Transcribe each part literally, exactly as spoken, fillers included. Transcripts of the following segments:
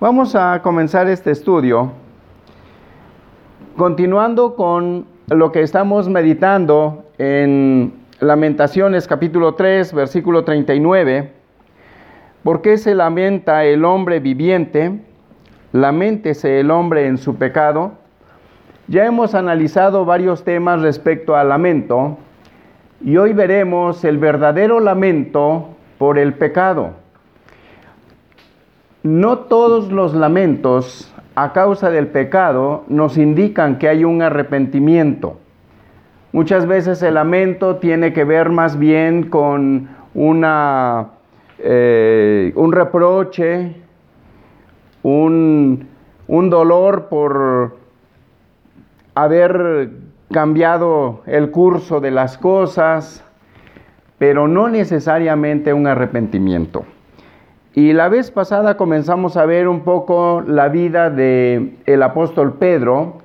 Vamos a comenzar este estudio continuando con lo que estamos meditando en Lamentaciones capítulo tres, versículo treinta y nueve. ¿Por qué se lamenta el hombre viviente? Laméntese el hombre en su pecado. Ya hemos analizado varios temas respecto al lamento y hoy veremos el verdadero lamento por el pecado. No todos los lamentos a causa del pecado nos indican que hay un arrepentimiento. Muchas veces el lamento tiene que ver más bien con una, eh, un reproche, un, un dolor por haber cambiado el curso de las cosas, pero no necesariamente un arrepentimiento. Y la vez pasada comenzamos a ver un poco la vida del apóstol Pedro,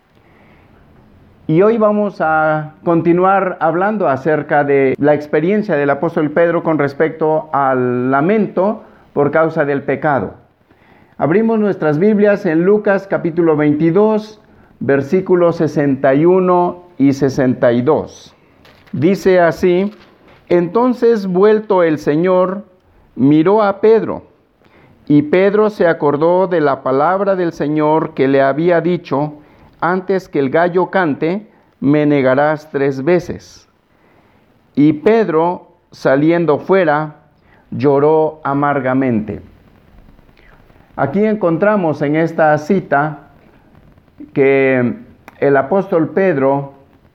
y hoy vamos a continuar hablando acerca de la experiencia del apóstol Pedro con respecto al lamento por causa del pecado. Abrimos nuestras Biblias en Lucas capítulo veintidós, versículos sesenta y uno y sesenta y dos. Dice así: entonces vuelto el Señor, miró a Pedro, y Pedro se acordó de la palabra del Señor que le había dicho: antes que el gallo cante, me negarás tres veces. Y Pedro, saliendo fuera, lloró amargamente. Aquí encontramos en esta cita que el apóstol Pedro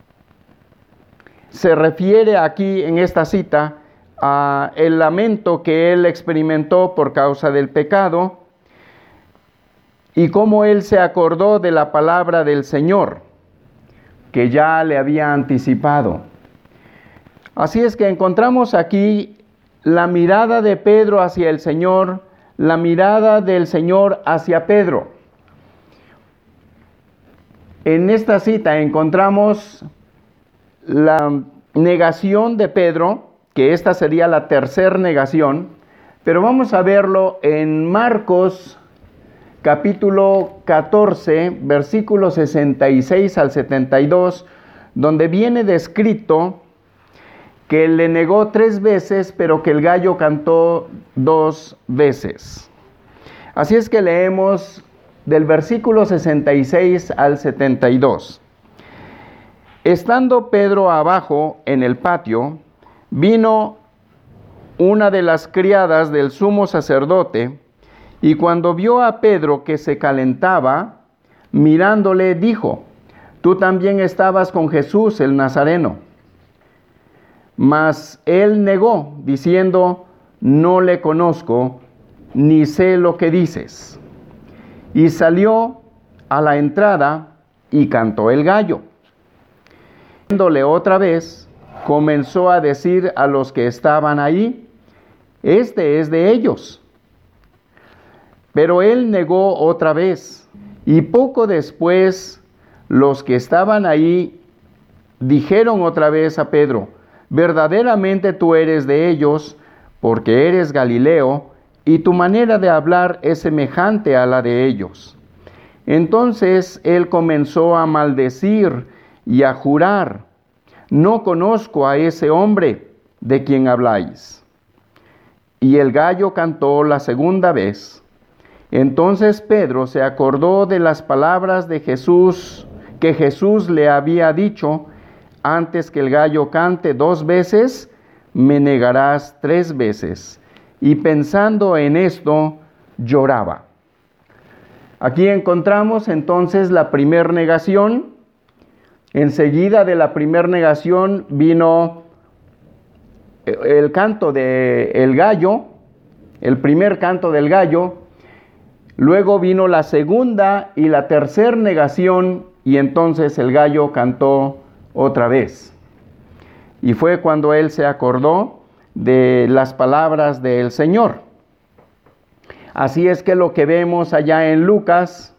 se refiere aquí en esta cita a el lamento que él experimentó por causa del pecado y cómo él se acordó de la palabra del Señor que ya le había anticipado. Así es que encontramos aquí la mirada de Pedro hacia el Señor, la mirada del Señor hacia Pedro. En esta cita encontramos la negación de Pedro, que esta sería la tercera negación, pero vamos a verlo en Marcos capítulo catorce, versículos sesenta y seis al setenta y dos, donde viene descrito que le negó tres veces, pero que el gallo cantó dos veces. Así es que leemos del versículo sesenta y seis al setenta y dos. Estando Pedro abajo en el patio, vino una de las criadas del sumo sacerdote, y cuando vio a Pedro que se calentaba, mirándole dijo: tú también estabas con Jesús el Nazareno. Mas él negó, diciendo: no le conozco, ni sé lo que dices. Y salió a la entrada y cantó el gallo. Viéndole otra vez, comenzó a decir a los que estaban ahí: este es de ellos. Pero él negó otra vez, y poco después los que estaban ahí dijeron otra vez a Pedro: verdaderamente tú eres de ellos, porque eres Galileo, y tu manera de hablar es semejante a la de ellos. Entonces él comenzó a maldecir y a jurar: no conozco a ese hombre de quien habláis. Y el gallo cantó la segunda vez. Entonces Pedro se acordó de las palabras de Jesús, que Jesús le había dicho: antes que el gallo cante dos veces, me negarás tres veces. Y pensando en esto, lloraba. Aquí encontramos entonces la primer negación. Enseguida de la primer negación vino el canto del gallo, el primer canto del gallo. Luego vino la segunda y la tercera negación, y entonces el gallo cantó otra vez. Y fue cuando él se acordó de las palabras del Señor. Así es que lo que vemos allá en Lucas,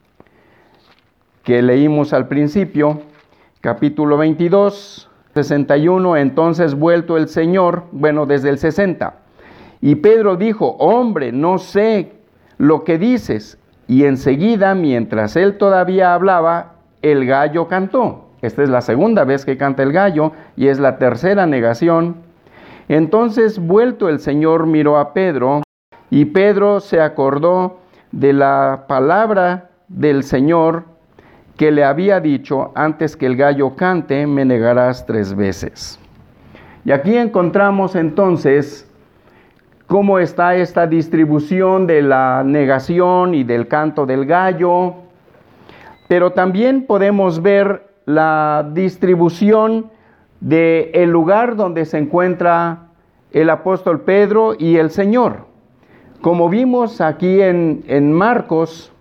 que leímos al principio, capítulo veintidós, sesenta y uno, entonces vuelto el Señor, bueno, desde el sesenta. Y Pedro dijo: hombre, no sé lo que dices. Y enseguida, mientras él todavía hablaba, el gallo cantó. Esta es la segunda vez que canta el gallo y es la tercera negación. Entonces, vuelto el Señor, miró a Pedro, y Pedro se acordó de la palabra del Señor que le había dicho: antes que el gallo cante, me negarás tres veces. Y aquí encontramos entonces cómo está esta distribución de la negación y del canto del gallo, pero también podemos ver la distribución del lugar donde se encuentra el apóstol Pedro y el Señor. Como vimos aquí en, en Marcos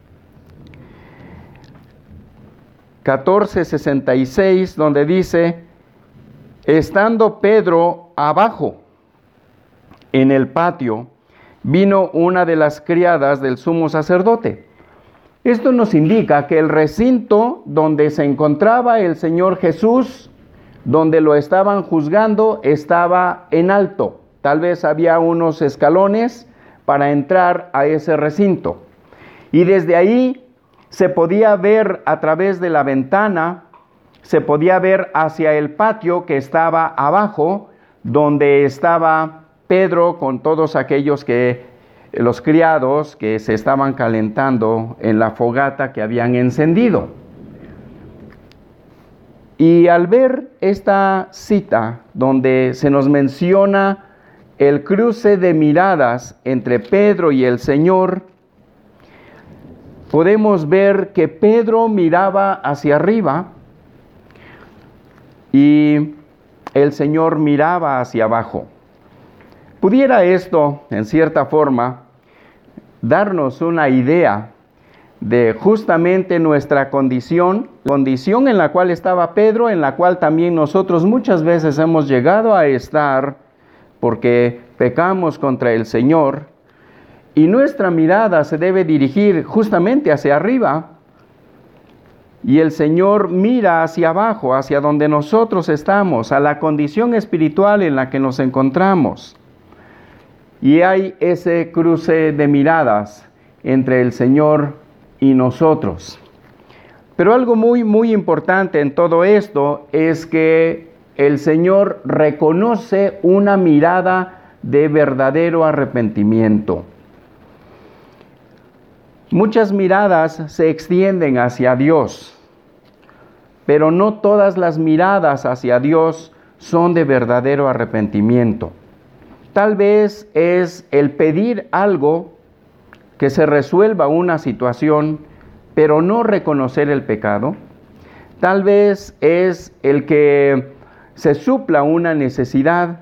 catorce sesenta y seis, donde dice: estando Pedro abajo en el patio, vino una de las criadas del sumo sacerdote. Esto nos indica que el recinto donde se encontraba el Señor Jesús, donde lo estaban juzgando, estaba en alto. Tal vez había unos escalones para entrar a ese recinto. Y desde ahí se podía ver a través de la ventana, se podía ver hacia el patio que estaba abajo, donde estaba Pedro con todos aquellos que, los criados que se estaban calentando en la fogata que habían encendido. Y al ver esta cita donde se nos menciona el cruce de miradas entre Pedro y el Señor, podemos ver que Pedro miraba hacia arriba y el Señor miraba hacia abajo. Pudiera esto, en cierta forma, darnos una idea de justamente nuestra condición, condición en la cual estaba Pedro, en la cual también nosotros muchas veces hemos llegado a estar porque pecamos contra el Señor, y nuestra mirada se debe dirigir justamente hacia arriba, y el Señor mira hacia abajo, hacia donde nosotros estamos, a la condición espiritual en la que nos encontramos. Y hay ese cruce de miradas entre el Señor y nosotros. Pero algo muy, muy importante en todo esto es que el Señor reconoce una mirada de verdadero arrepentimiento. Muchas miradas se extienden hacia Dios, pero no todas las miradas hacia Dios son de verdadero arrepentimiento. Tal vez es el pedir algo, que se resuelva una situación, pero no reconocer el pecado. Tal vez es el que se supla una necesidad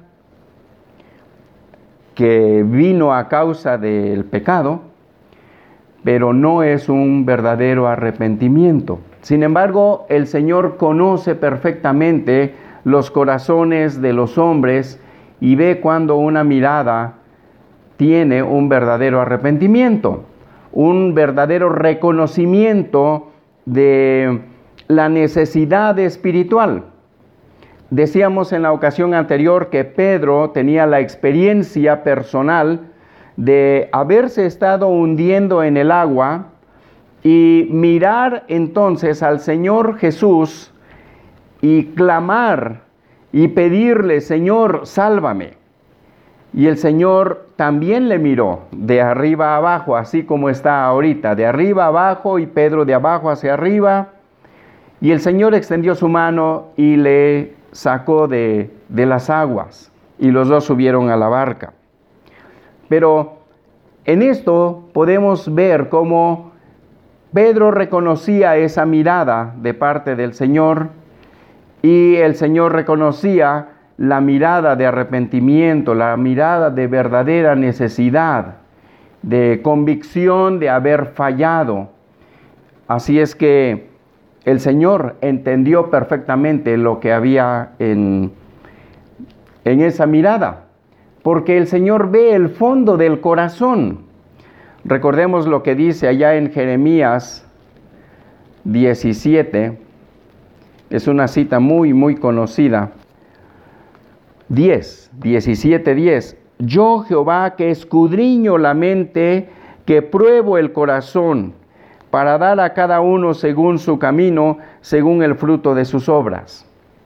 que vino a causa del pecado, pero no es un verdadero arrepentimiento. Sin embargo, el Señor conoce perfectamente los corazones de los hombres y ve cuando una mirada tiene un verdadero arrepentimiento, un verdadero reconocimiento de la necesidad espiritual. Decíamos en la ocasión anterior que Pedro tenía la experiencia personal de haberse estado hundiendo en el agua y mirar entonces al Señor Jesús y clamar y pedirle: Señor, sálvame. Y el Señor también le miró de arriba a abajo, así como está ahorita, de arriba a abajo y Pedro de abajo hacia arriba. Y el Señor extendió su mano y le sacó de, de las aguas, y los dos subieron a la barca. Pero en esto podemos ver cómo Pedro reconocía esa mirada de parte del Señor, y el Señor reconocía la mirada de arrepentimiento, la mirada de verdadera necesidad, de convicción de haber fallado. Así es que el Señor entendió perfectamente lo que había en, en esa mirada, porque el Señor ve el fondo del corazón. Recordemos lo que dice allá en Jeremías diecisiete, es una cita muy, muy conocida. diez, diecisiete, diez. Yo, Jehová, que escudriño la mente, que pruebo el corazón para dar a cada uno según su camino, según el fruto de sus obras.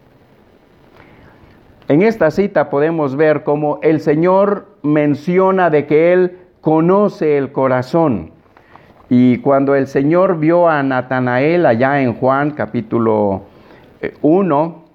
En esta cita podemos ver cómo el Señor menciona de que Él conoce el corazón. Y cuando el Señor vio a Natanael allá en Juan capítulo uno,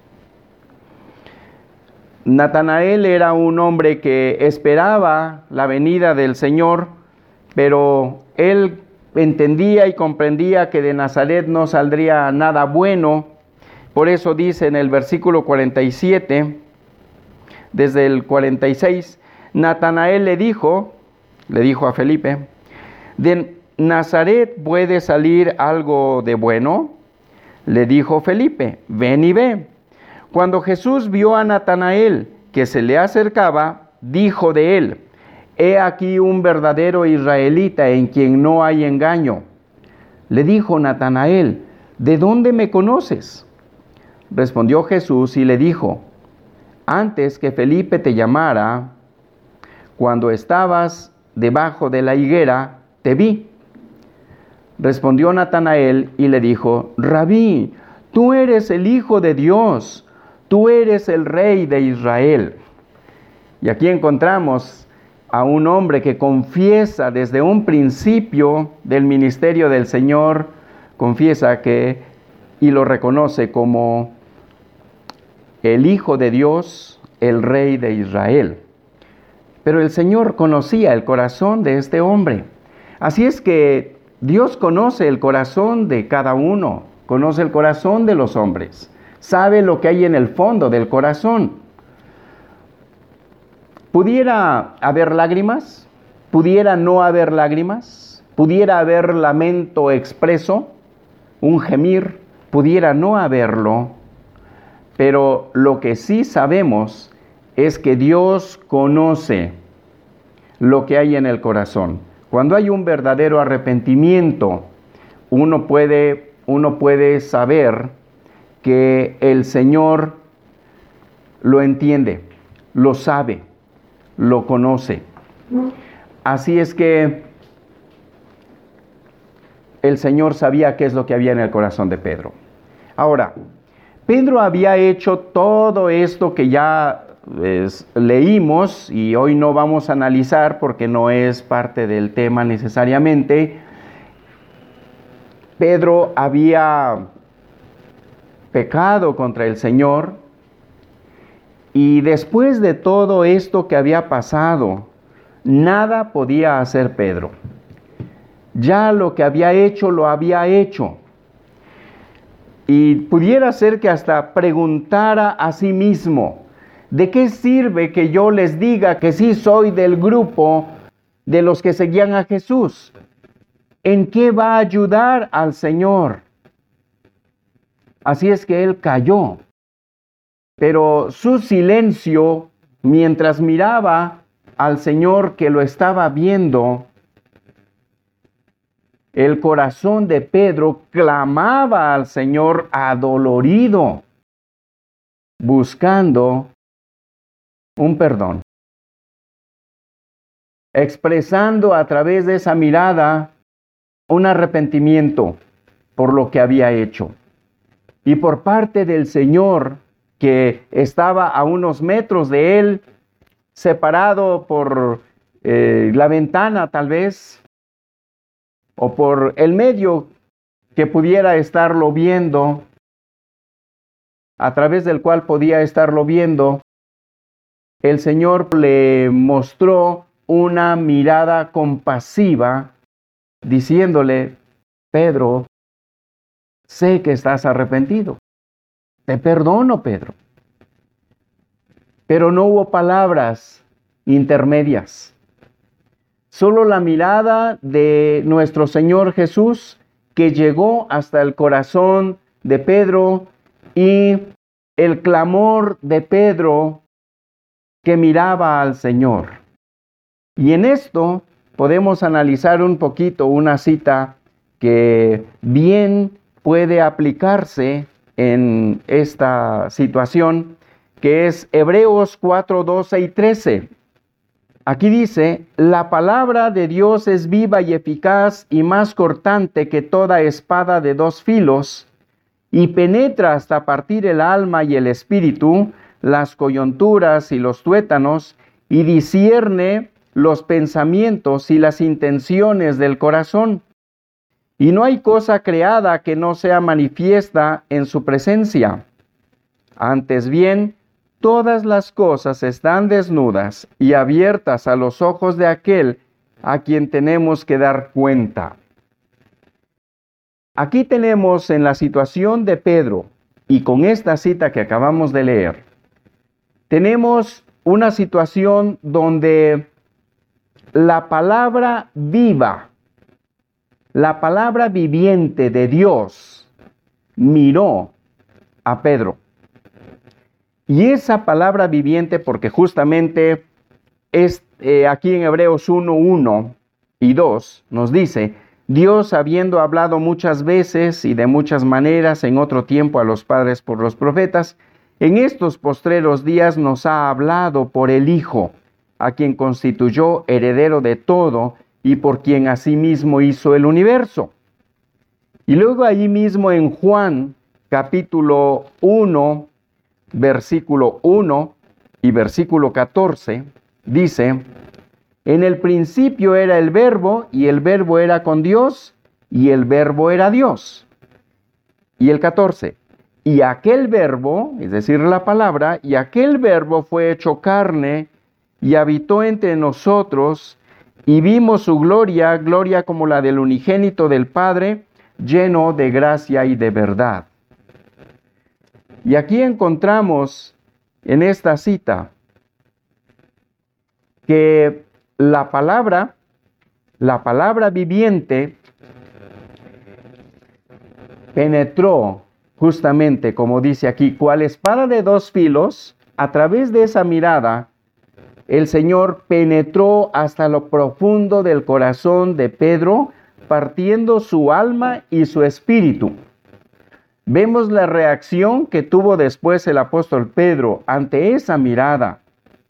Natanael era un hombre que esperaba la venida del Señor, pero él entendía y comprendía que de Nazaret no saldría nada bueno. Por eso dice en el versículo cuarenta y siete, desde el cuarenta y seis, Natanael le dijo, le dijo a Felipe, ¿de Nazaret puede salir algo de bueno? Le dijo Felipe, ven y ve. Cuando Jesús vio a Natanael que se le acercaba, dijo de él, he aquí un verdadero israelita en quien no hay engaño. Le dijo Natanael, ¿de dónde me conoces? Respondió Jesús y le dijo, antes que Felipe te llamara, cuando estabas debajo de la higuera, te vi. Respondió Natanael y le dijo, Rabí, tú eres el Hijo de Dios, tú eres el Rey de Israel. Y aquí encontramos a un hombre que confiesa desde un principio del ministerio del Señor, confiesa que y lo reconoce como el Hijo de Dios, el Rey de Israel. Pero el Señor conocía el corazón de este hombre. Así es que Dios conoce el corazón de cada uno, conoce el corazón de los hombres, sabe lo que hay en el fondo del corazón. ¿Pudiera haber lágrimas? ¿Pudiera no haber lágrimas? ¿Pudiera haber lamento expreso? ¿Un gemir? Pudiera no haberlo. Pero lo que sí sabemos es que Dios conoce lo que hay en el corazón. Cuando hay un verdadero arrepentimiento, uno puede, uno puede saber que el Señor lo entiende, lo sabe, lo conoce. Así es que el Señor sabía qué es lo que había en el corazón de Pedro. Ahora, Pedro había hecho todo esto que ya es, leímos y hoy no vamos a analizar porque no es parte del tema necesariamente. Pedro había pecado contra el Señor y después de todo esto que había pasado, nada podía hacer Pedro. Ya lo que había hecho, lo había hecho. Y pudiera ser que hasta preguntara a sí mismo, ¿de qué sirve que yo les diga que sí soy del grupo de los que seguían a Jesús? ¿En qué va a ayudar al Señor? Así es que él calló. Pero su silencio, mientras miraba al Señor que lo estaba viendo, el corazón de Pedro clamaba al Señor adolorido, buscando un perdón, expresando a través de esa mirada un arrepentimiento por lo que había hecho. Y por parte del Señor, que estaba a unos metros de él, separado por eh, la ventana tal vez, o por el medio que pudiera estarlo viendo, a través del cual podía estarlo viendo, el Señor le mostró una mirada compasiva, diciéndole, Pedro, sé que estás arrepentido. Te perdono, Pedro. Pero no hubo palabras intermedias. Solo la mirada de nuestro Señor Jesús que llegó hasta el corazón de Pedro y el clamor de Pedro que miraba al Señor. Y en esto podemos analizar un poquito una cita que bien puede aplicarse en esta situación, que es Hebreos cuatro, doce y trece. Aquí dice, la palabra de Dios es viva y eficaz y más cortante que toda espada de dos filos, y penetra hasta partir el alma y el espíritu, las coyunturas y los tuétanos, y discierne los pensamientos y las intenciones del corazón. Y no hay cosa creada que no sea manifiesta en su presencia. Antes bien, todas las cosas están desnudas y abiertas a los ojos de aquel a quien tenemos que dar cuenta. Aquí tenemos en la situación de Pedro, y con esta cita que acabamos de leer, tenemos una situación donde la palabra viva, la palabra viviente de Dios, miró a Pedro. Y esa palabra viviente, porque justamente es, eh, aquí en Hebreos uno, uno y dos, nos dice, Dios, habiendo hablado muchas veces y de muchas maneras en otro tiempo a los padres por los profetas, en estos postreros días nos ha hablado por el Hijo, a quien constituyó heredero de todo y por quien asimismo hizo el universo. Y luego allí mismo en Juan, capítulo uno, versículo uno y versículo catorce, dice, en el principio era el Verbo, y el Verbo era con Dios, y el Verbo era Dios. Y el catorce, y aquel Verbo, es decir, la palabra, y aquel Verbo fue hecho carne, y habitó entre nosotros, y vimos su gloria, gloria como la del unigénito del Padre, lleno de gracia y de verdad. Y aquí encontramos en esta cita que la palabra, la palabra viviente penetró justamente, como dice aquí, cual espada de dos filos, a través de esa mirada, el Señor penetró hasta lo profundo del corazón de Pedro, partiendo su alma y su espíritu. Vemos la reacción que tuvo después el apóstol Pedro ante esa mirada.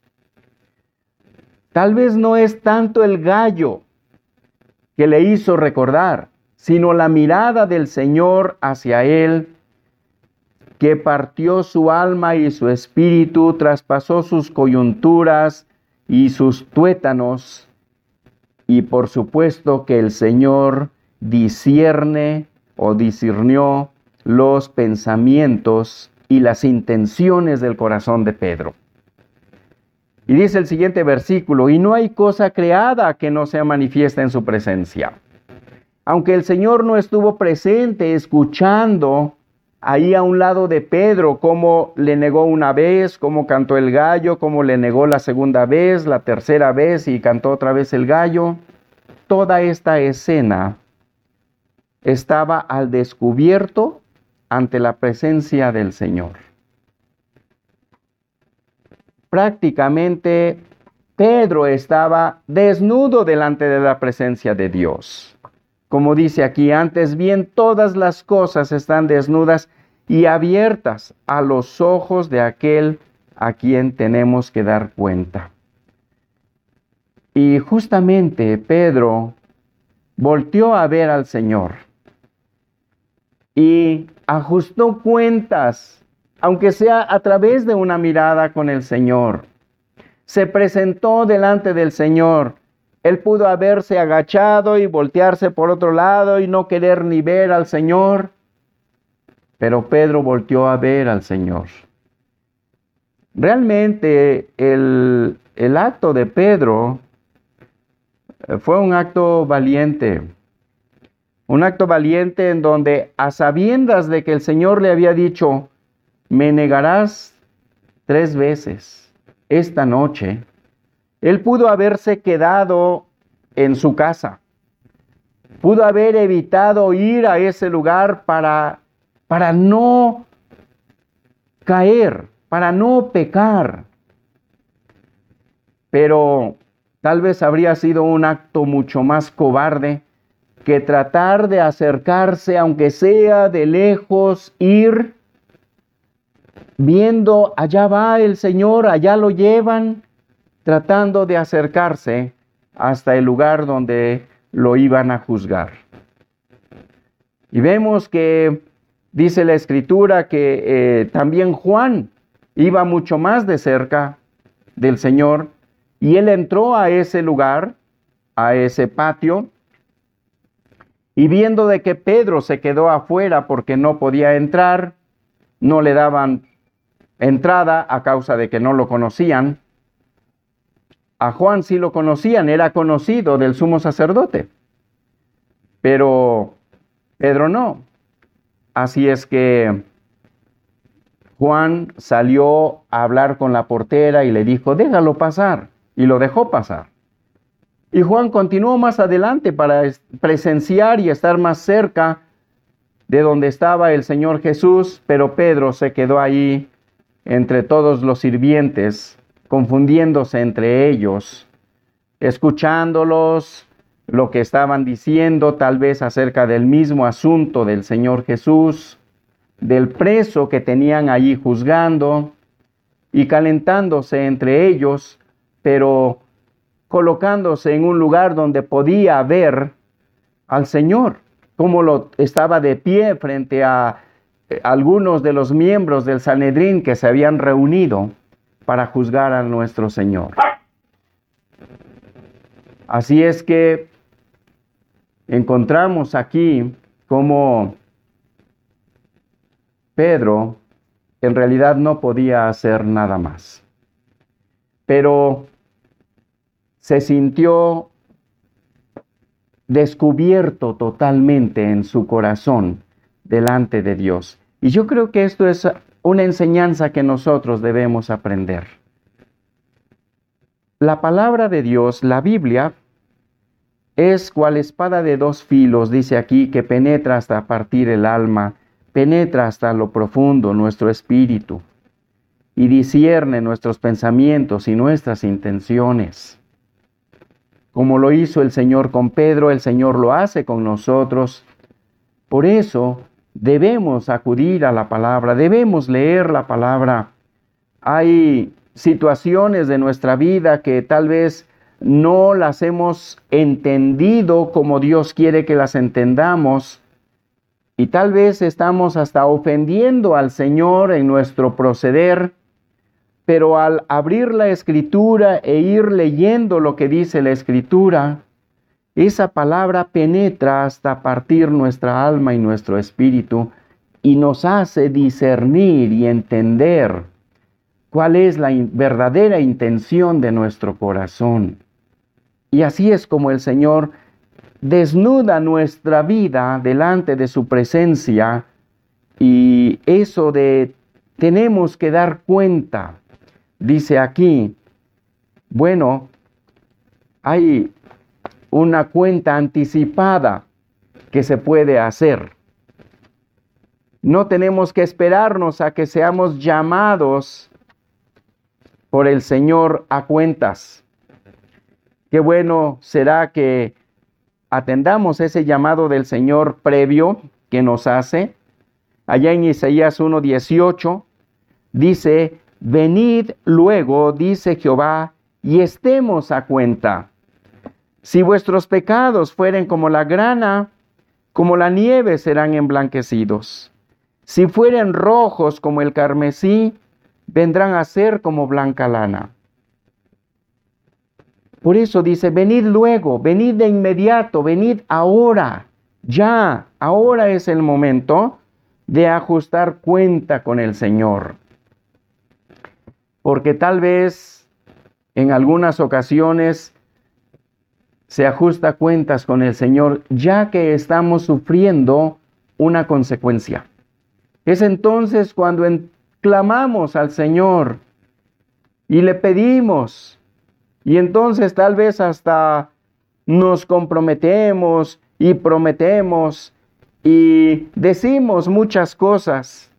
Tal vez no es tanto el gallo que le hizo recordar, sino la mirada del Señor hacia él, que partió su alma y su espíritu, traspasó sus coyunturas y sus tuétanos, y por supuesto que el Señor discierne o discernió los pensamientos y las intenciones del corazón de Pedro. Y dice el siguiente versículo, y no hay cosa creada que no sea manifiesta en su presencia. Aunque el Señor no estuvo presente escuchando ahí a un lado de Pedro cómo le negó una vez, cómo cantó el gallo, cómo le negó la segunda vez, la tercera vez y cantó otra vez el gallo, toda esta escena estaba al descubierto ante la presencia del Señor. Prácticamente Pedro estaba desnudo delante de la presencia de Dios. Como dice aquí, antes bien todas las cosas están desnudas y abiertas a los ojos de aquel a quien tenemos que dar cuenta. Y justamente Pedro volteó a ver al Señor y ajustó cuentas, aunque sea a través de una mirada con el Señor. Se presentó delante del Señor. Él pudo haberse agachado y voltearse por otro lado y no querer ni ver al Señor. Pero Pedro volteó a ver al Señor. Realmente el, el acto de Pedro fue un acto valiente. Un acto valiente en donde, a sabiendas de que el Señor le había dicho, me negarás tres veces esta noche, él pudo haberse quedado en su casa. Pudo haber evitado ir a ese lugar para, para no caer, para no pecar. Pero tal vez habría sido un acto mucho más cobarde que tratar de acercarse, aunque sea de lejos, ir viendo, allá va el Señor, allá lo llevan, tratando de acercarse hasta el lugar donde lo iban a juzgar. Y vemos que dice la Escritura que eh, también Juan iba mucho más de cerca del Señor, y él entró a ese lugar, a ese patio, y viendo de que Pedro se quedó afuera porque no podía entrar, no le daban entrada a causa de que no lo conocían. A Juan sí lo conocían, era conocido del sumo sacerdote, pero Pedro no. Así es que Juan salió a hablar con la portera y le dijo, déjalo pasar, y lo dejó pasar. Y Juan continuó más adelante para presenciar y estar más cerca de donde estaba el Señor Jesús, pero Pedro se quedó ahí entre todos los sirvientes, confundiéndose entre ellos, escuchándolos, lo que estaban diciendo tal vez acerca del mismo asunto del Señor Jesús, del preso que tenían allí juzgando, y calentándose entre ellos, pero colocándose en un lugar donde podía ver al Señor, como lo estaba de pie frente a algunos de los miembros del Sanedrín que se habían reunido para juzgar a nuestro Señor. Así es que encontramos aquí cómo Pedro en realidad no podía hacer nada más, pero se sintió descubierto totalmente en su corazón delante de Dios. Y yo creo que esto es una enseñanza que nosotros debemos aprender. La palabra de Dios, la Biblia, es cual espada de dos filos, dice aquí, que penetra hasta partir el alma, penetra hasta lo profundo nuestro espíritu y discierne nuestros pensamientos y nuestras intenciones. Como lo hizo el Señor con Pedro, el Señor lo hace con nosotros. Por eso debemos acudir a la palabra, debemos leer la palabra. Hay situaciones de nuestra vida que tal vez no las hemos entendido como Dios quiere que las entendamos, y tal vez estamos hasta ofendiendo al Señor en nuestro proceder, pero al abrir la Escritura e ir leyendo lo que dice la Escritura, esa palabra penetra hasta partir nuestra alma y nuestro espíritu y nos hace discernir y entender cuál es la in- verdadera intención de nuestro corazón. Y así es como el Señor desnuda nuestra vida delante de su presencia, y eso de tenemos que dar cuenta. Dice aquí, bueno, hay una cuenta anticipada que se puede hacer. No tenemos que esperarnos a que seamos llamados por el Señor a cuentas. Qué bueno será que atendamos ese llamado del Señor previo que nos hace. Allá en Isaías uno dieciocho dice, venid luego, dice Jehová, y estemos a cuenta. Si vuestros pecados fueren como la grana, como la nieve serán emblanquecidos. Si fueren rojos como el carmesí, vendrán a ser como blanca lana. Por eso dice, venid luego, venid de inmediato, venid ahora, ya, ahora es el momento de ajustar cuenta con el Señor. Porque tal vez en algunas ocasiones se ajusta cuentas con el Señor ya que estamos sufriendo una consecuencia. Es entonces cuando clamamos al Señor y le pedimos, y entonces tal vez hasta nos comprometemos y prometemos y decimos muchas cosas,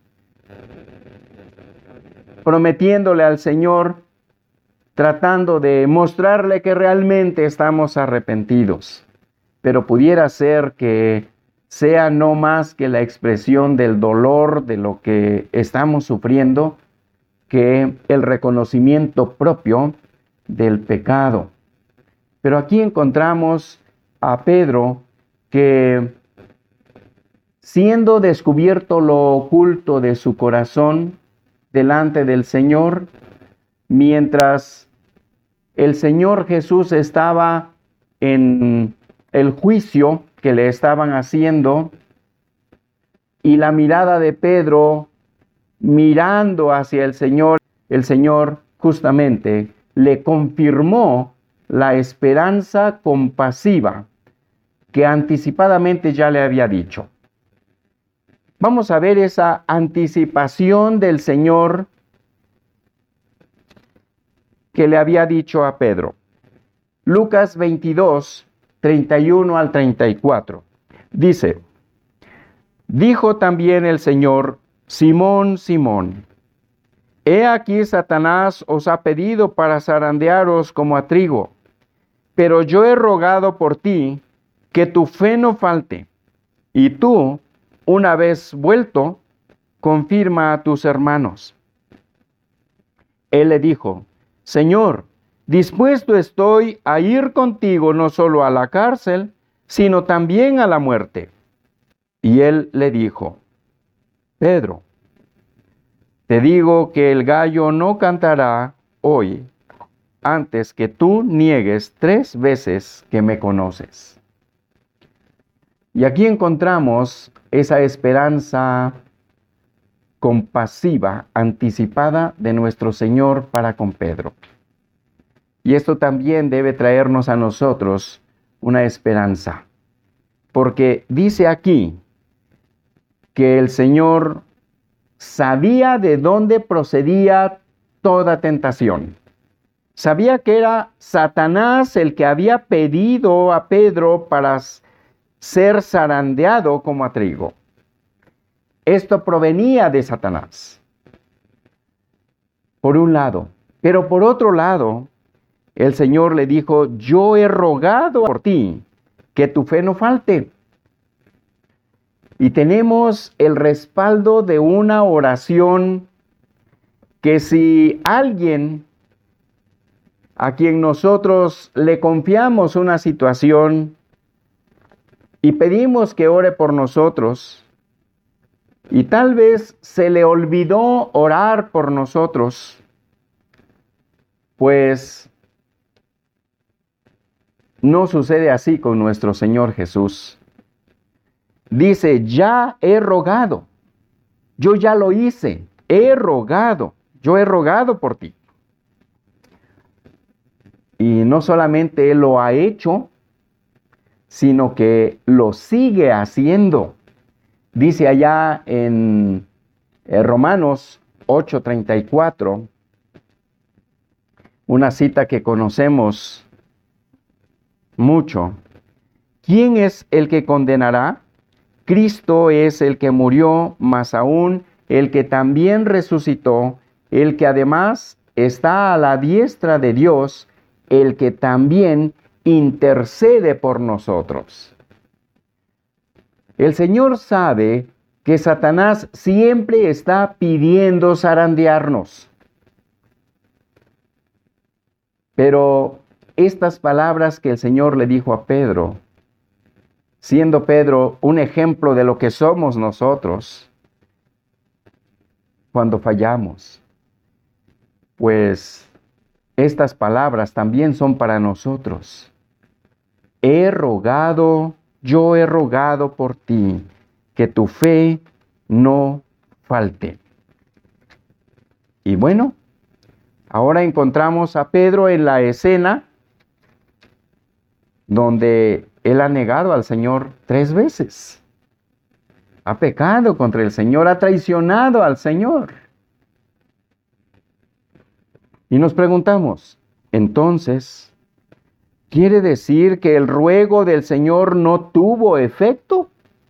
prometiéndole al Señor, tratando de mostrarle que realmente estamos arrepentidos. Pero pudiera ser que sea no más que la expresión del dolor de lo que estamos sufriendo, que el reconocimiento propio del pecado. Pero aquí encontramos a Pedro que, siendo descubierto lo oculto de su corazón delante del Señor, mientras el Señor Jesús estaba en el juicio que le estaban haciendo, y la mirada de Pedro mirando hacia el Señor, el Señor justamente le confirmó la esperanza compasiva que anticipadamente ya le había dicho. Vamos a ver esa anticipación del Señor que le había dicho a Pedro. Lucas veintidós, treinta y uno al treinta y cuatro. Dice: dijo también el Señor: Simón, Simón, he aquí Satanás os ha pedido para zarandearos como a trigo, pero yo he rogado por ti que tu fe no falte, y tú, una vez vuelto, confirma a tus hermanos. Él le dijo: Señor, dispuesto estoy a ir contigo no solo a la cárcel, sino también a la muerte. Y él le dijo: Pedro, te digo que el gallo no cantará hoy antes que tú niegues tres veces que me conoces. Y aquí encontramos esa esperanza compasiva, anticipada de nuestro Señor para con Pedro. Y esto también debe traernos a nosotros una esperanza, porque dice aquí que el Señor sabía de dónde procedía toda tentación. Sabía que era Satanás el que había pedido a Pedro para ser zarandeado como a trigo. Esto provenía de Satanás, por un lado. Pero por otro lado, el Señor le dijo: yo he rogado por ti que tu fe no falte. Y tenemos el respaldo de una oración que, si alguien a quien nosotros le confiamos una situación y pedimos que ore por nosotros, y tal vez se le olvidó orar por nosotros, pues no sucede así con nuestro Señor Jesús. Dice: ya he rogado, yo ya lo hice, he rogado, yo he rogado por ti. Y no solamente Él lo ha hecho, sino que lo sigue haciendo. Dice allá en Romanos ocho treinta y cuatro, una cita que conocemos mucho: ¿quién es el que condenará? Cristo es el que murió, más aún el que también resucitó, el que además está a la diestra de Dios, el que también intercede por nosotros. El Señor sabe que Satanás siempre está pidiendo zarandearnos. Pero estas palabras que el Señor le dijo a Pedro, siendo Pedro un ejemplo de lo que somos nosotros cuando fallamos, pues estas palabras también son para nosotros. He rogado, yo he rogado por ti, que tu fe no falte. Y bueno, ahora encontramos a Pedro en la escena donde él ha negado al Señor tres veces. Ha pecado contra el Señor, ha traicionado al Señor. Y nos preguntamos, entonces, ¿quiere decir que el ruego del Señor no tuvo efecto?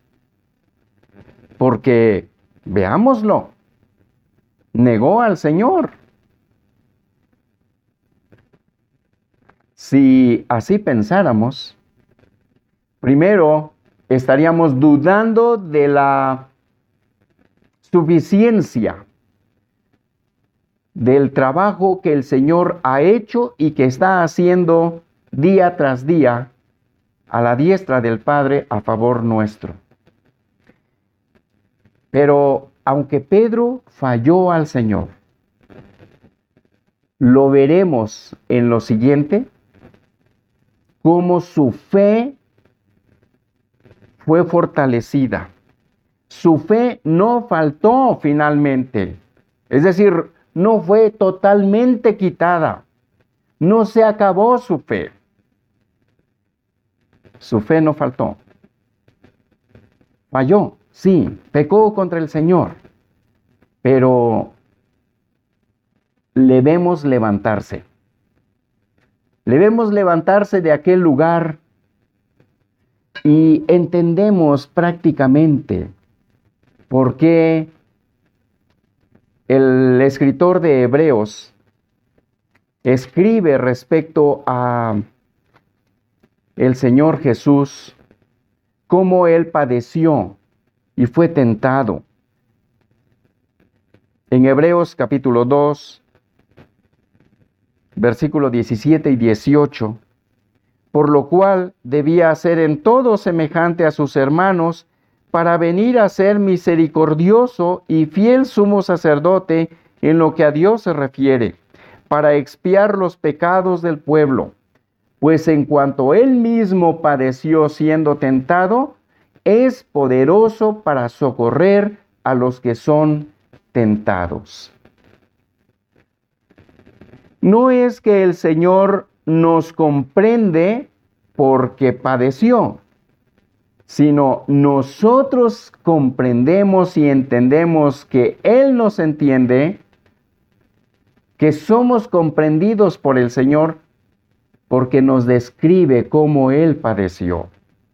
Porque, veámoslo, negó al Señor. Si así pensáramos, primero estaríamos dudando de la suficiencia del trabajo que el Señor ha hecho y que está haciendo día tras día a la diestra del Padre a favor nuestro. Pero aunque Pedro falló al Señor, lo veremos en lo siguiente, cómo su fe fue fortalecida. Su fe no faltó finalmente, es decir, no fue totalmente quitada, no se acabó su fe. Su fe no faltó. Falló, sí, pecó contra el Señor, pero le vemos levantarse. Le vemos levantarse de aquel lugar y entendemos prácticamente por qué el escritor de Hebreos escribe respecto a el Señor Jesús, cómo Él padeció y fue tentado. En Hebreos capítulo dos, versículos diecisiete y dieciocho, por lo cual debía ser en todo semejante a sus hermanos, para venir a ser misericordioso y fiel sumo sacerdote en lo que a Dios se refiere, para expiar los pecados del pueblo. Pues en cuanto Él mismo padeció siendo tentado, es poderoso para socorrer a los que son tentados. No es que el Señor nos comprende porque padeció, sino nosotros comprendemos y entendemos que Él nos entiende, que somos comprendidos por el Señor porque nos describe cómo Él padeció.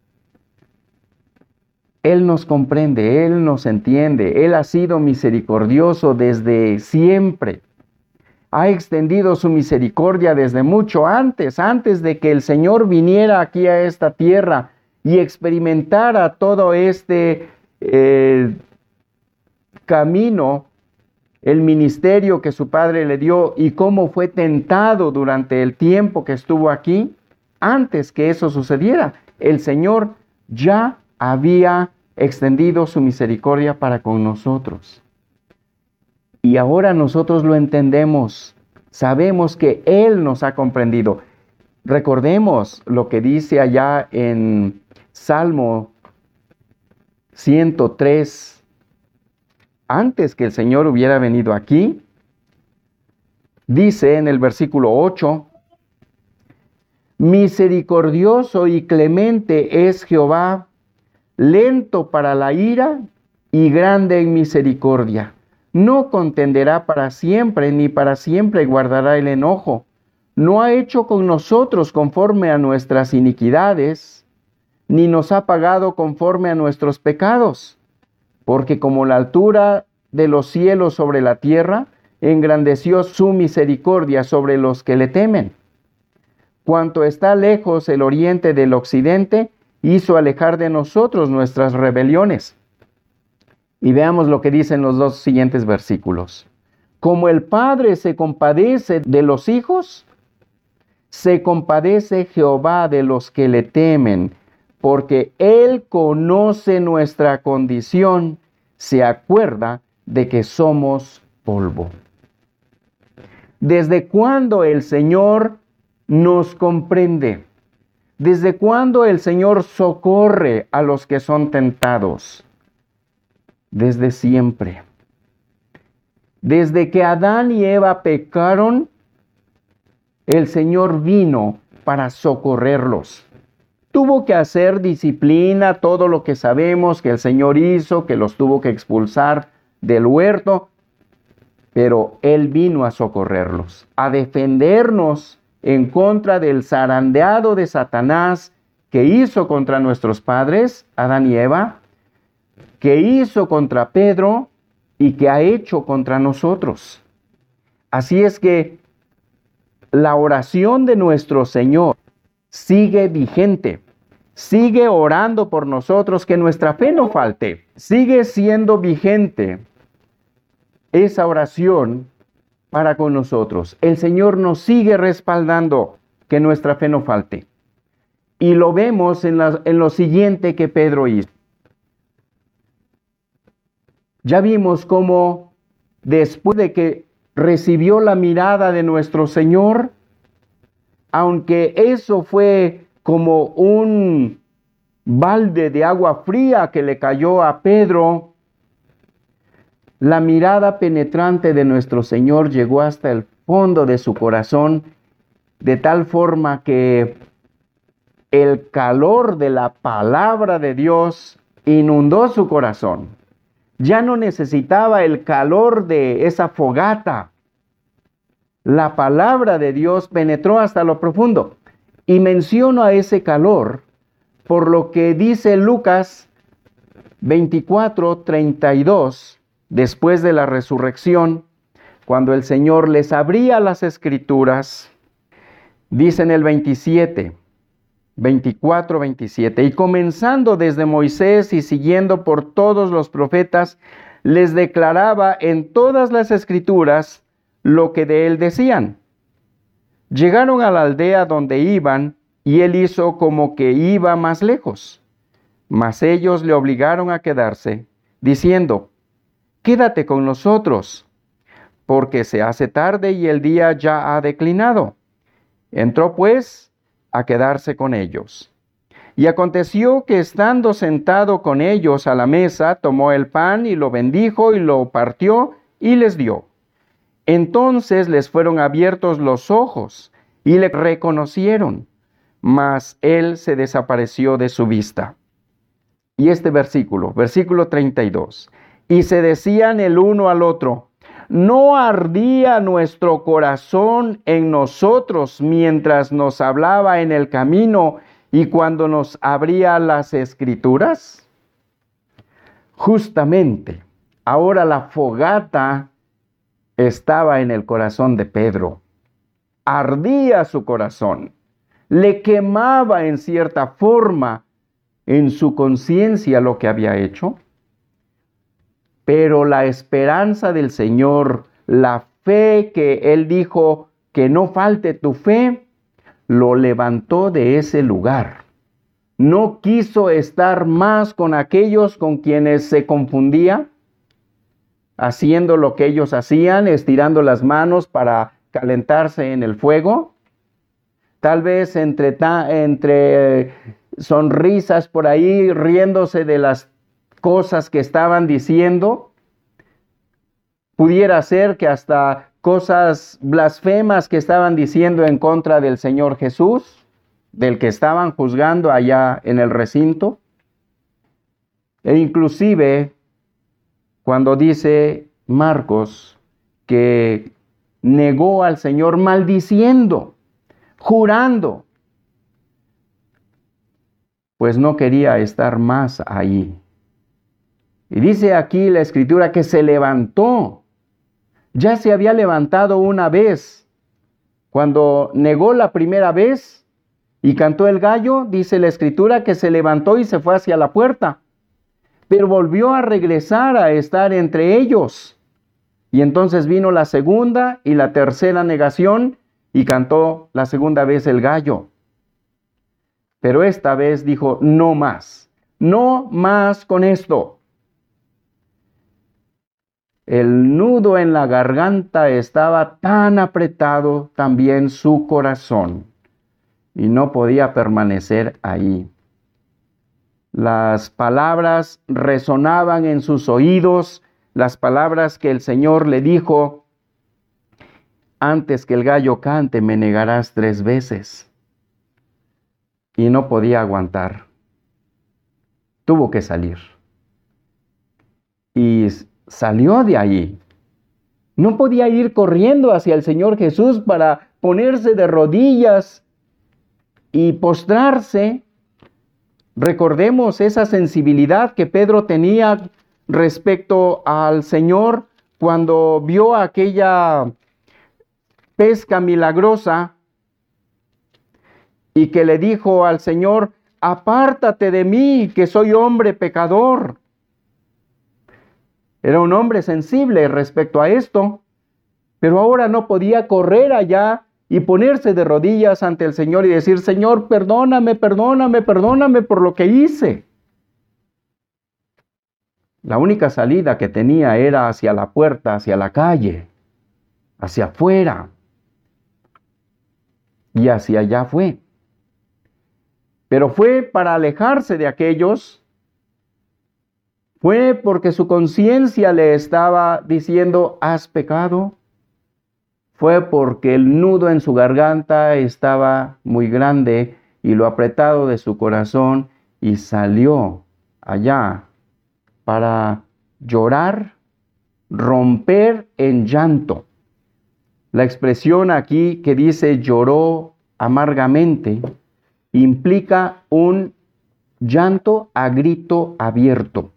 Él nos comprende, Él nos entiende, Él ha sido misericordioso desde siempre. Ha extendido su misericordia desde mucho antes, antes de que el Señor viniera aquí a esta tierra y experimentara todo este eh, camino, el ministerio que su Padre le dio y cómo fue tentado durante el tiempo que estuvo aquí. Antes que eso sucediera, el Señor ya había extendido su misericordia para con nosotros. Y ahora nosotros lo entendemos, sabemos que Él nos ha comprendido. Recordemos lo que dice allá en Salmo ciento tres, antes que el Señor hubiera venido aquí, dice en el versículo ocho, misericordioso y clemente es Jehová, lento para la ira y grande en misericordia. No contenderá para siempre, ni para siempre guardará el enojo. No ha hecho con nosotros conforme a nuestras iniquidades, ni nos ha pagado conforme a nuestros pecados. Porque como la altura de los cielos sobre la tierra, engrandeció su misericordia sobre los que le temen. Cuanto está lejos el oriente del occidente, hizo alejar de nosotros nuestras rebeliones. Y veamos lo que dicen los dos siguientes versículos. Como el Padre se compadece de los hijos, se compadece Jehová de los que le temen, porque Él conoce nuestra condición, se acuerda de que somos polvo. ¿Desde cuándo el Señor nos comprende? ¿Desde cuándo el Señor socorre a los que son tentados? Desde siempre. Desde que Adán y Eva pecaron, el Señor vino para socorrerlos. Tuvo que hacer disciplina, todo lo que sabemos que el Señor hizo, que los tuvo que expulsar del huerto, pero Él vino a socorrerlos, a defendernos en contra del zarandeado de Satanás que hizo contra nuestros padres, Adán y Eva, que hizo contra Pedro y que ha hecho contra nosotros. Así es que la oración de nuestro Señor sigue vigente, sigue orando por nosotros, que nuestra fe no falte, sigue siendo vigente esa oración para con nosotros. El Señor nos sigue respaldando, que nuestra fe no falte. Y lo vemos en, la, en lo siguiente que Pedro hizo. Ya vimos cómo después de que recibió la mirada de nuestro Señor, aunque eso fue como un balde de agua fría que le cayó a Pedro, la mirada penetrante de nuestro Señor llegó hasta el fondo de su corazón, de tal forma que el calor de la palabra de Dios inundó su corazón. Ya no necesitaba el calor de esa fogata. La palabra de Dios penetró hasta lo profundo. Y menciono a ese calor por lo que dice Lucas veinticuatro, treinta y dos, después de la resurrección, cuando el Señor les abría las Escrituras, dice en el veintisiete, veinticuatro, veintisiete, y comenzando desde Moisés y siguiendo por todos los profetas, les declaraba en todas las Escrituras lo que de él decían. Llegaron a la aldea donde iban, y él hizo como que iba más lejos. Mas ellos le obligaron a quedarse, diciendo: «Quédate con nosotros, porque se hace tarde y el día ya ha declinado». Entró pues a quedarse con ellos. Y aconteció que estando sentado con ellos a la mesa, tomó el pan y lo bendijo y lo partió y les dio. Entonces les fueron abiertos los ojos y le reconocieron, mas él se desapareció de su vista. Y este versículo, versículo treinta y dos, y se decían el uno al otro: ¿no ardía nuestro corazón en nosotros mientras nos hablaba en el camino y cuando nos abría las Escrituras? Justamente, ahora la fogata estaba en el corazón de Pedro. Ardía su corazón. Le quemaba en cierta forma en su conciencia lo que había hecho. Pero la esperanza del Señor, la fe que Él dijo que no falte tu fe, lo levantó de ese lugar. No quiso estar más con aquellos con quienes se confundía, haciendo lo que ellos hacían, estirando las manos para calentarse en el fuego. Tal vez entre, ta- entre sonrisas por ahí, riéndose de las cosas que estaban diciendo. Pudiera ser que hasta cosas blasfemas que estaban diciendo en contra del Señor Jesús, del que estaban juzgando allá en el recinto. E inclusive cuando dice Marcos que negó al Señor maldiciendo, jurando, pues no quería estar más ahí. Y dice aquí la Escritura que se levantó. Ya se había levantado una vez. Cuando negó la primera vez y cantó el gallo, dice la Escritura que se levantó y se fue hacia la puerta. Pero volvió a regresar a estar entre ellos. Y entonces vino la segunda y la tercera negación y cantó la segunda vez el gallo. Pero esta vez dijo: no más, no más con esto. El nudo en la garganta estaba tan apretado, también su corazón, y no podía permanecer ahí. Las palabras resonaban en sus oídos, las palabras que el Señor le dijo: antes que el gallo cante, me negarás tres veces. Y no podía aguantar. Tuvo que salir. Y salió de allí. No podía ir corriendo hacia el Señor Jesús para ponerse de rodillas y postrarse. Recordemos esa sensibilidad que Pedro tenía respecto al Señor cuando vio aquella pesca milagrosa y que le dijo al Señor: apártate de mí, que soy hombre pecador. Era un hombre sensible respecto a esto. Pero ahora no podía correr allá y ponerse de rodillas ante el Señor y decir, Señor, perdóname, perdóname, perdóname por lo que hice. La única salida que tenía era hacia la puerta, hacia la calle, hacia afuera. Y hacia allá fue. Pero fue para alejarse de aquellos. Fue porque su conciencia le estaba diciendo, has pecado. Fue porque el nudo en su garganta estaba muy grande y lo apretado de su corazón, y salió allá para llorar, romper en llanto. La expresión aquí que dice lloró amargamente implica un llanto a grito abierto.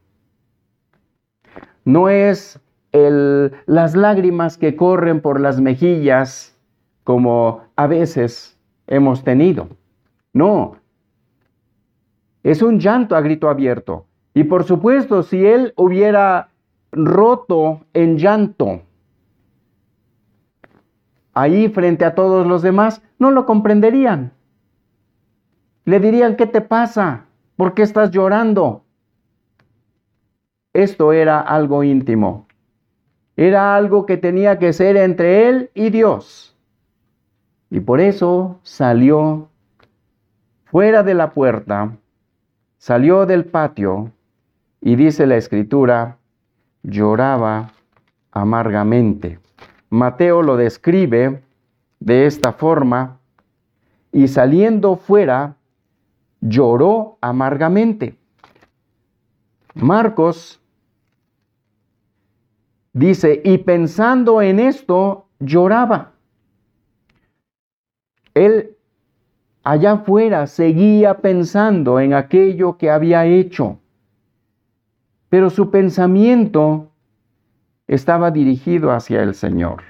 No es el, las lágrimas que corren por las mejillas como a veces hemos tenido. No, es un llanto a grito abierto. Y por supuesto, si él hubiera roto en llanto ahí frente a todos los demás, no lo comprenderían. Le dirían, ¿qué te pasa? ¿Por qué estás llorando? Esto era algo íntimo. Era algo que tenía que ser entre él y Dios. Y por eso salió fuera de la puerta, salió del patio, y dice la Escritura, lloraba amargamente. Mateo lo describe de esta forma, y saliendo fuera, lloró amargamente. Marcos dice, y pensando en esto, lloraba. Él allá afuera seguía pensando en aquello que había hecho, pero su pensamiento estaba dirigido hacia el Señor.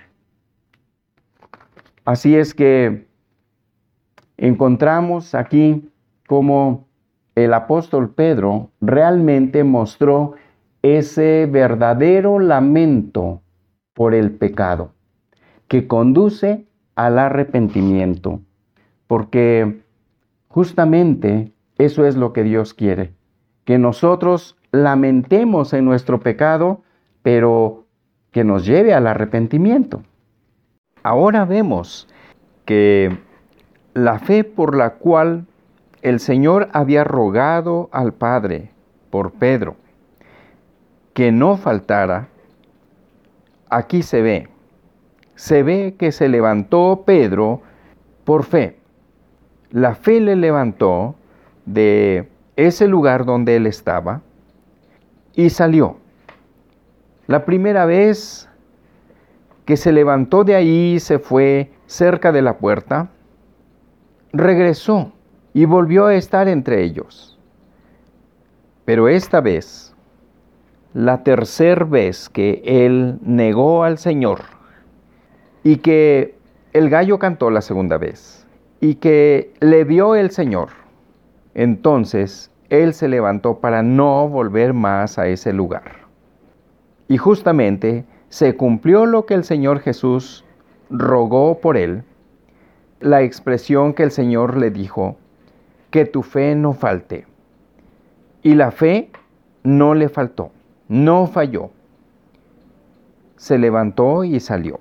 Así es que encontramos aquí cómo el apóstol Pedro realmente mostró ese verdadero lamento por el pecado que conduce al arrepentimiento, porque justamente eso es lo que Dios quiere, que nosotros lamentemos en nuestro pecado, pero que nos lleve al arrepentimiento. Ahora vemos que la fe por la cual el Señor había rogado al Padre por Pedro que no faltara, aquí se ve. Se ve que se levantó Pedro por fe. La fe le levantó de ese lugar donde él estaba y salió. La primera vez que se levantó de ahí, se fue cerca de la puerta, regresó y volvió a estar entre ellos. Pero esta vez, la tercera vez que él negó al Señor, y que el gallo cantó la segunda vez, y que le vio el Señor, entonces él se levantó para no volver más a ese lugar. Y justamente se cumplió lo que el Señor Jesús rogó por él, la expresión que el Señor le dijo, que tu fe no falte. Y la fe no le faltó, no falló. Se levantó y salió.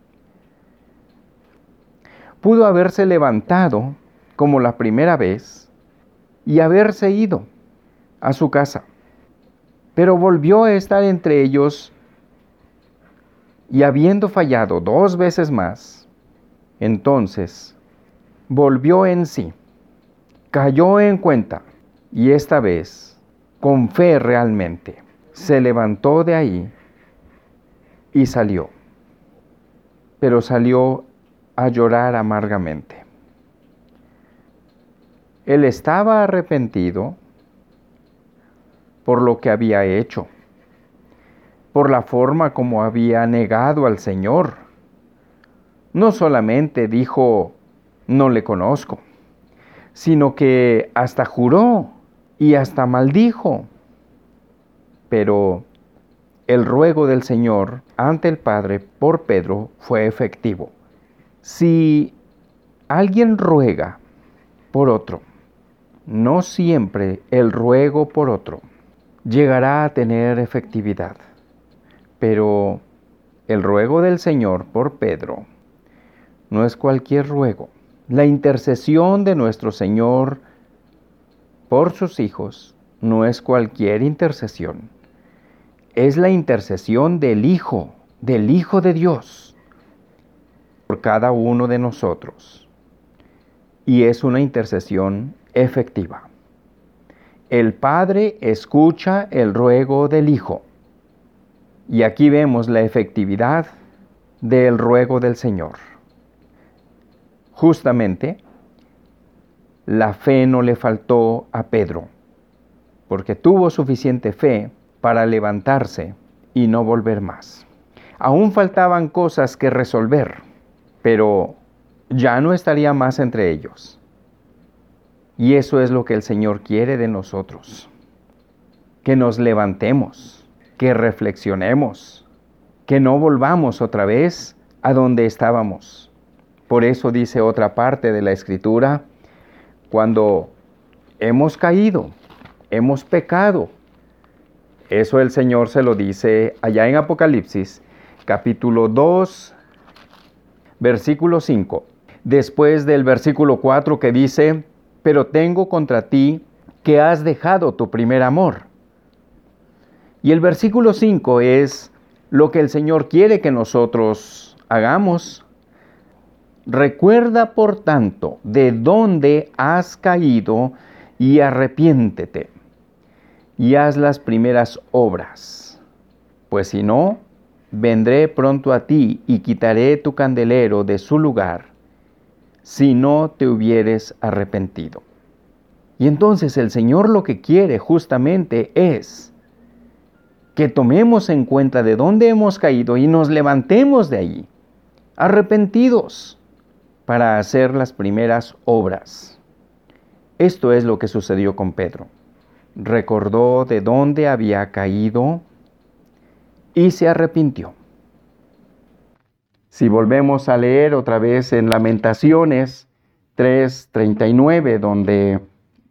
Pudo haberse levantado como la primera vez y haberse ido a su casa, pero volvió a estar entre ellos, y habiendo fallado dos veces más, entonces volvió en sí, cayó en cuenta, y esta vez, con fe realmente, se levantó de ahí y salió. Pero salió a llorar amargamente. Él estaba arrepentido por lo que había hecho, por la forma como había negado al Señor. No solamente dijo, no le conozco, sino que hasta juró y hasta maldijo. Pero el ruego del Señor ante el Padre por Pedro fue efectivo. Si alguien ruega por otro, no siempre el ruego por otro llegará a tener efectividad, pero el ruego del Señor por Pedro no es cualquier ruego. La intercesión de nuestro Señor por sus hijos no es cualquier intercesión. Es la intercesión del Hijo, del Hijo de Dios, por cada uno de nosotros. Y es una intercesión efectiva. El Padre escucha el ruego del Hijo. Y aquí vemos la efectividad del ruego del Señor. Justamente, la fe no le faltó a Pedro, porque tuvo suficiente fe para levantarse y no volver más. Aún faltaban cosas que resolver, pero ya no estaría más entre ellos. Y eso es lo que el Señor quiere de nosotros. Que nos levantemos, que reflexionemos, que no volvamos otra vez a donde estábamos. Por eso dice otra parte de la Escritura, cuando hemos caído, hemos pecado. Eso el Señor se lo dice allá en Apocalipsis, capítulo dos, versículo cinco. Después del versículo cuatro que dice, pero tengo contra ti que has dejado tu primer amor. Y el versículo cinco es lo que el Señor quiere que nosotros hagamos. Recuerda, por tanto, de dónde has caído y arrepiéntete y haz las primeras obras. Pues si no, vendré pronto a ti y quitaré tu candelero de su lugar, si no te hubieres arrepentido. Y entonces el Señor lo que quiere justamente es que tomemos en cuenta de dónde hemos caído y nos levantemos de allí, arrepentidos, para hacer las primeras obras. Esto es lo que sucedió con Pedro. Recordó de dónde había caído y se arrepintió. Si volvemos a leer otra vez en Lamentaciones tres treinta y nueve, donde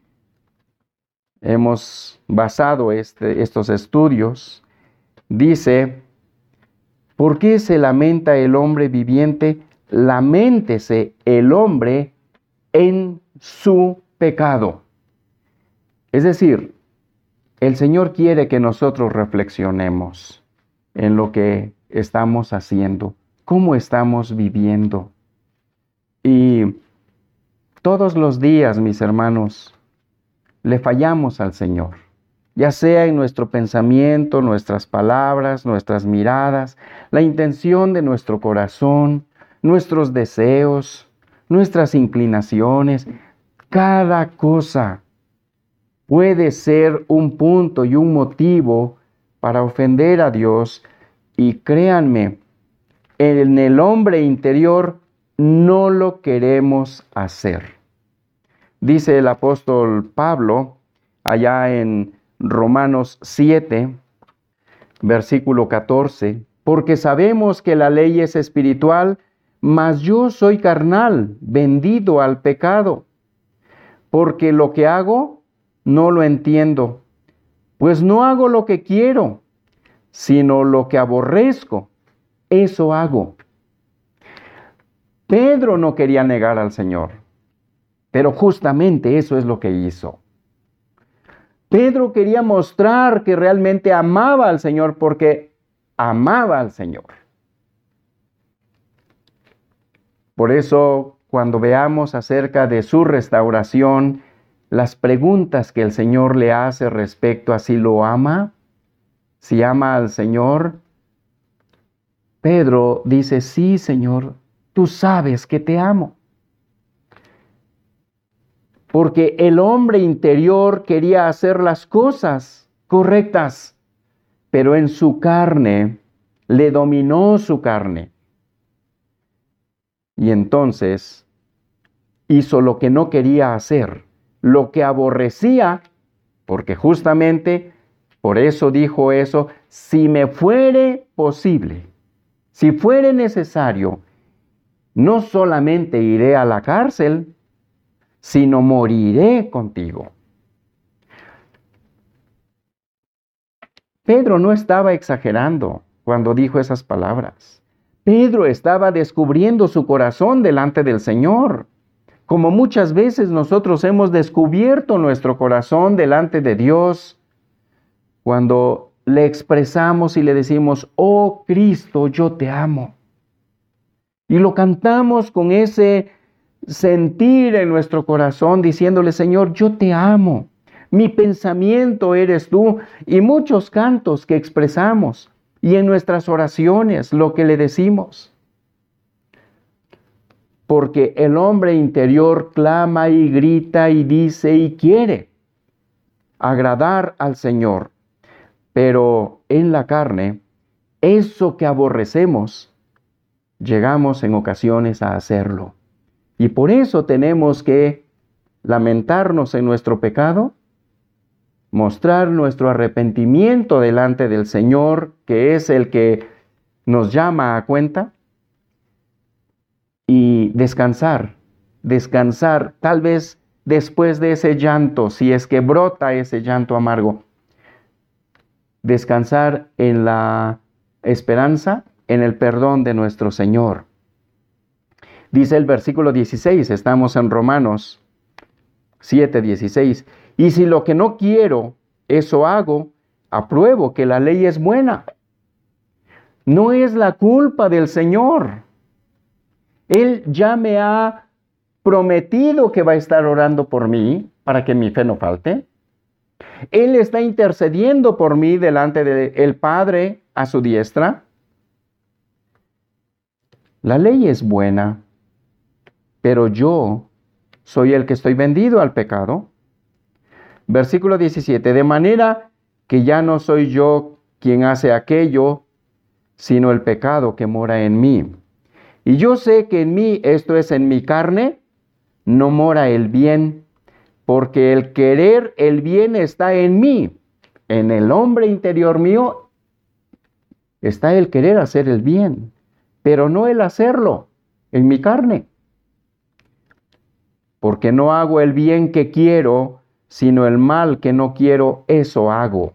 hemos basado este, estos estudios, dice, ¿por qué se lamenta el hombre viviente? Laméntese el hombre en su pecado. Es decir, el Señor quiere que nosotros reflexionemos en lo que estamos haciendo, cómo estamos viviendo. Y todos los días, mis hermanos, le fallamos al Señor, ya sea en nuestro pensamiento, nuestras palabras, nuestras miradas, la intención de nuestro corazón, nuestros deseos, nuestras inclinaciones. Cada cosa puede ser un punto y un motivo para ofender a Dios, y créanme, en el hombre interior no lo queremos hacer. Dice el apóstol Pablo allá en Romanos siete, versículo catorce, porque sabemos que la ley es espiritual, mas yo soy carnal, vendido al pecado, porque lo que hago no lo entiendo, pues no hago lo que quiero, sino lo que aborrezco, eso hago. Pedro no quería negar al Señor, pero justamente eso es lo que hizo. Pedro quería mostrar que realmente amaba al Señor porque amaba al Señor. Por eso, cuando veamos acerca de su restauración, las preguntas que el Señor le hace respecto a si lo ama, si ama al Señor, Pedro dice, sí, Señor, tú sabes que te amo. Porque el hombre interior quería hacer las cosas correctas, pero en su carne, le dominó su carne. Y entonces hizo lo que no quería hacer, lo que aborrecía, porque justamente Por eso dijo eso, si me fuere posible, si fuere necesario, no solamente iré a la cárcel, sino moriré contigo. Pedro no estaba exagerando cuando dijo esas palabras. Pedro estaba descubriendo su corazón delante del Señor. Como muchas veces nosotros hemos descubierto nuestro corazón delante de Dios, cuando le expresamos y le decimos, oh Cristo, yo te amo. Y lo cantamos con ese sentir en nuestro corazón, diciéndole, Señor, yo te amo. Mi pensamiento eres tú. Y muchos cantos que expresamos y en nuestras oraciones lo que le decimos. Porque el hombre interior clama y grita y dice y quiere agradar al Señor. Pero en la carne, eso que aborrecemos, llegamos en ocasiones a hacerlo. Y por eso tenemos que lamentarnos en nuestro pecado, mostrar nuestro arrepentimiento delante del Señor, que es el que nos llama a cuenta, y descansar, descansar, tal vez después de ese llanto, si es que brota ese llanto amargo, descansar en la esperanza, en el perdón de nuestro Señor. Dice el versículo dieciséis, estamos en Romanos siete, dieciséis, y si lo que no quiero, eso hago, apruebo que la ley es buena. No es la culpa del Señor. Él ya me ha prometido que va a estar orando por mí para que mi fe no falte. Él está intercediendo por mí delante del Padre a su diestra. La ley es buena, pero yo soy el que estoy vendido al pecado. Versículo diecisiete, de manera que ya no soy yo quien hace aquello, sino el pecado que mora en mí. Y yo sé que en mí, esto es en mi carne, no mora el bien, porque el querer el bien está en mí, en el hombre interior mío, está el querer hacer el bien, pero no el hacerlo en mi carne. Porque no hago el bien que quiero, sino el mal que no quiero, eso hago.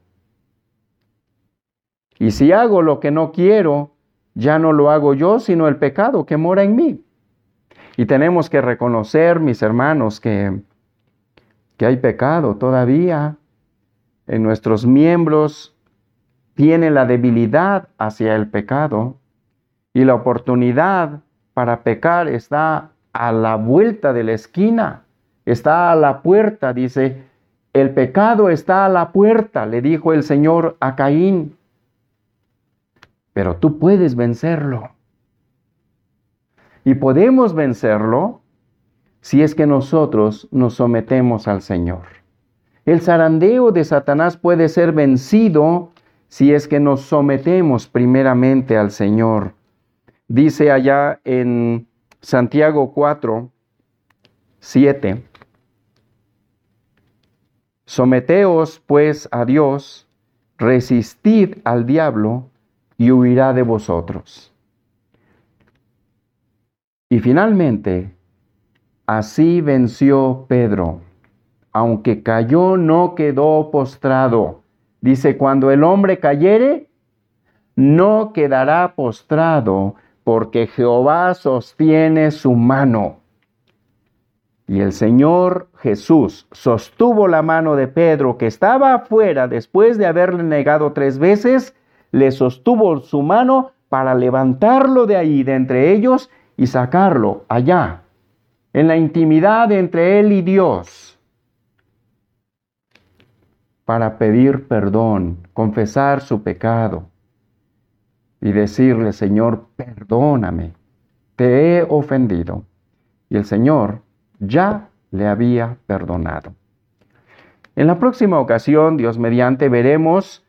Y si hago lo que no quiero, ya no lo hago yo, sino el pecado que mora en mí. Y tenemos que reconocer, mis hermanos, que, que hay pecado todavía. En nuestros miembros tiene la debilidad hacia el pecado. Y la oportunidad para pecar está a la vuelta de la esquina. Está a la puerta, dice, el pecado está a la puerta, le dijo el Señor a Caín. Pero tú puedes vencerlo. Y podemos vencerlo si es que nosotros nos sometemos al Señor. El zarandeo de Satanás puede ser vencido si es que nos sometemos primeramente al Señor. Dice allá en Santiago cuatro, siete. Someteos pues a Dios, resistid al diablo, y huirá de vosotros. Y finalmente, así venció Pedro. Aunque cayó, no quedó postrado. Dice, cuando el hombre cayere, no quedará postrado, porque Jehová sostiene su mano. Y el Señor Jesús sostuvo la mano de Pedro, que estaba afuera después de haberle negado tres veces, le sostuvo su mano para levantarlo de ahí, de entre ellos, y sacarlo allá, en la intimidad entre él y Dios, para pedir perdón, confesar su pecado y decirle, Señor, perdóname, te he ofendido. Y el Señor ya le había perdonado. En la próxima ocasión, Dios mediante, veremos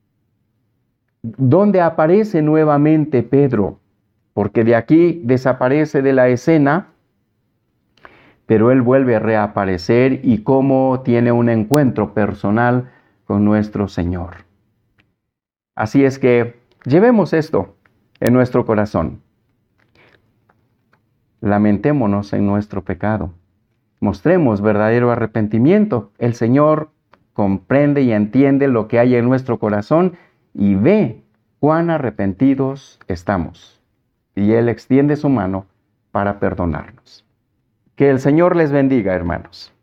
dónde aparece nuevamente Pedro, porque de aquí desaparece de la escena, pero él vuelve a reaparecer y cómo tiene un encuentro personal con nuestro Señor. Así es que llevemos esto en nuestro corazón. Lamentémonos en nuestro pecado. Mostremos verdadero arrepentimiento. El Señor comprende y entiende lo que hay en nuestro corazón y ve cuán arrepentidos estamos. Y Él extiende su mano para perdonarnos. Que el Señor les bendiga, hermanos.